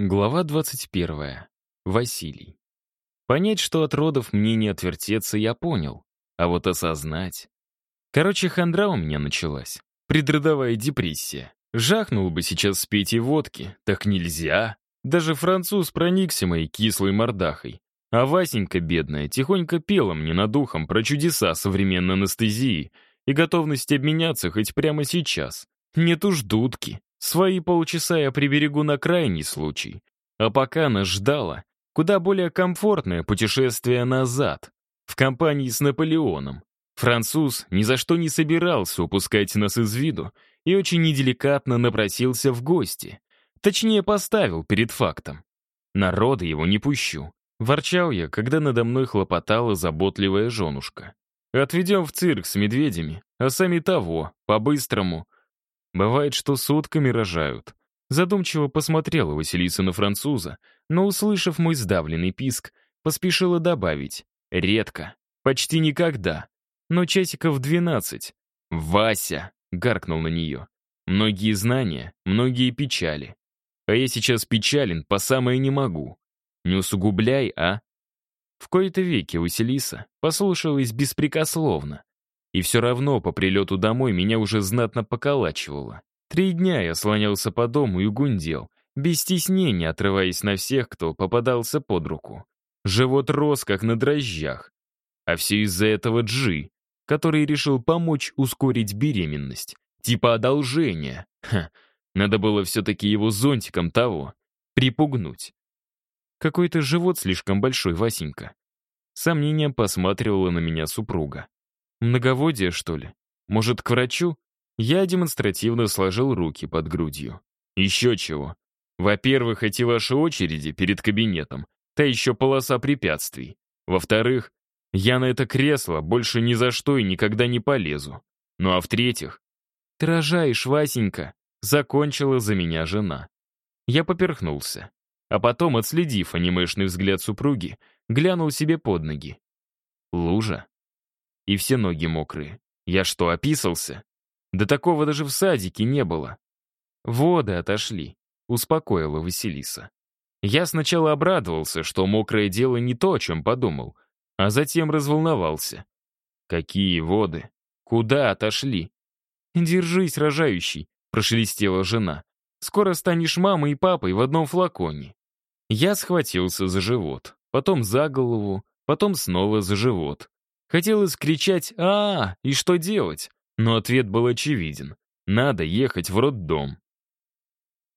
Глава 21. Василий. Понять, что от родов мне не отвертеться, я понял. А вот осознать... Короче, хандра у меня началась. Предродовая депрессия. Жахнул бы сейчас с Петей водки. Так нельзя. Даже француз проникся моей кислой мордахой. А Васенька, бедная, тихонько пела мне над ухом про чудеса современной анестезии и готовность обменяться хоть прямо сейчас. Нет уж дудки. Свои полчаса я приберегу на крайний случай. А пока нас ждало куда более комфортное путешествие назад, в компании с Наполеоном. Француз ни за что не собирался упускать нас из виду и очень неделикатно напросился в гости. Точнее, поставил перед фактом. Народа его не пущу. Ворчал я, когда надо мной хлопотала заботливая женушка. Отведем в цирк с медведями, а сами того, по-быстрому. Бывает, что сутками рожают. Задумчиво посмотрела Василиса на француза, но, услышав мой сдавленный писк, поспешила добавить: редко, почти никогда, но часиков 12. «Вася!» — гаркнул на нее. «Многие знания, многие печали. А я сейчас печален по самое не могу. Не усугубляй, а?» В кои-то веки Василиса послушалась беспрекословно. И все равно по прилету домой меня уже знатно поколачивало. 3 дня я слонялся по дому и гундел, без стеснения отрываясь на всех, кто попадался под руку. Живот рос, как на дрожжах. А все из-за этого Джи, который решил помочь ускорить беременность. Типа одолжения. Надо было все-таки его зонтиком того припугнуть. Какой-то живот слишком большой, Васенька. С сомнением посматривала на меня супруга. Многоводие, что ли? Может, к врачу? Я демонстративно сложил руки под грудью. Еще чего. Во-первых, эти ваши очереди перед кабинетом, та еще полоса препятствий. Во-вторых, я на это кресло больше ни за что и никогда не полезу. Ну а в-третьих, ты рожаешь, Васенька, закончила за меня жена. Я поперхнулся. А потом, отследив анимешный взгляд супруги, глянул себе под ноги. Лужа. И все ноги мокрые. Я что, описался? Да такого даже в садике не было. Воды отошли, успокоила Василиса. Я сначала обрадовался, что мокрое дело не то, о чем подумал, а затем разволновался. Какие воды? Куда отошли? Держись, рожающий, прошелестела жена. Скоро станешь мамой и папой в одном флаконе. Я схватился за живот, потом за голову, потом снова за живот. Хотелось кричать «А, и что делать?» Но ответ был очевиден. Надо ехать в роддом.